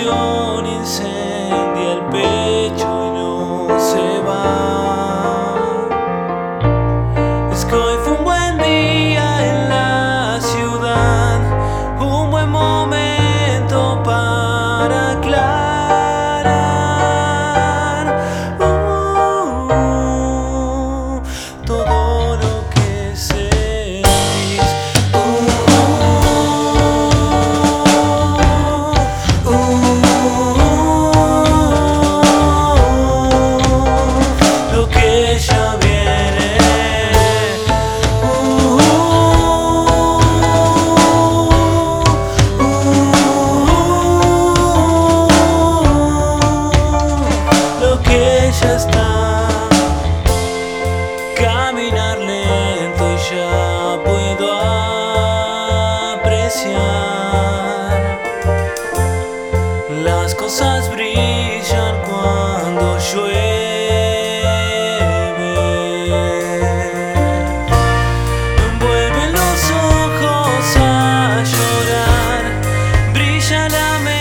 ilusión incendia el pecho y no se va. Es que hoy fue un buen día en la ciudad, un buen momento para aclarar todo lo que sentís. Lo que ya viene. Lo que ya está. Caminar lento y ya puedo apreciar. Las cosas brillan cuando llueve. Vuelven los ojos a llorar, brilla la mente.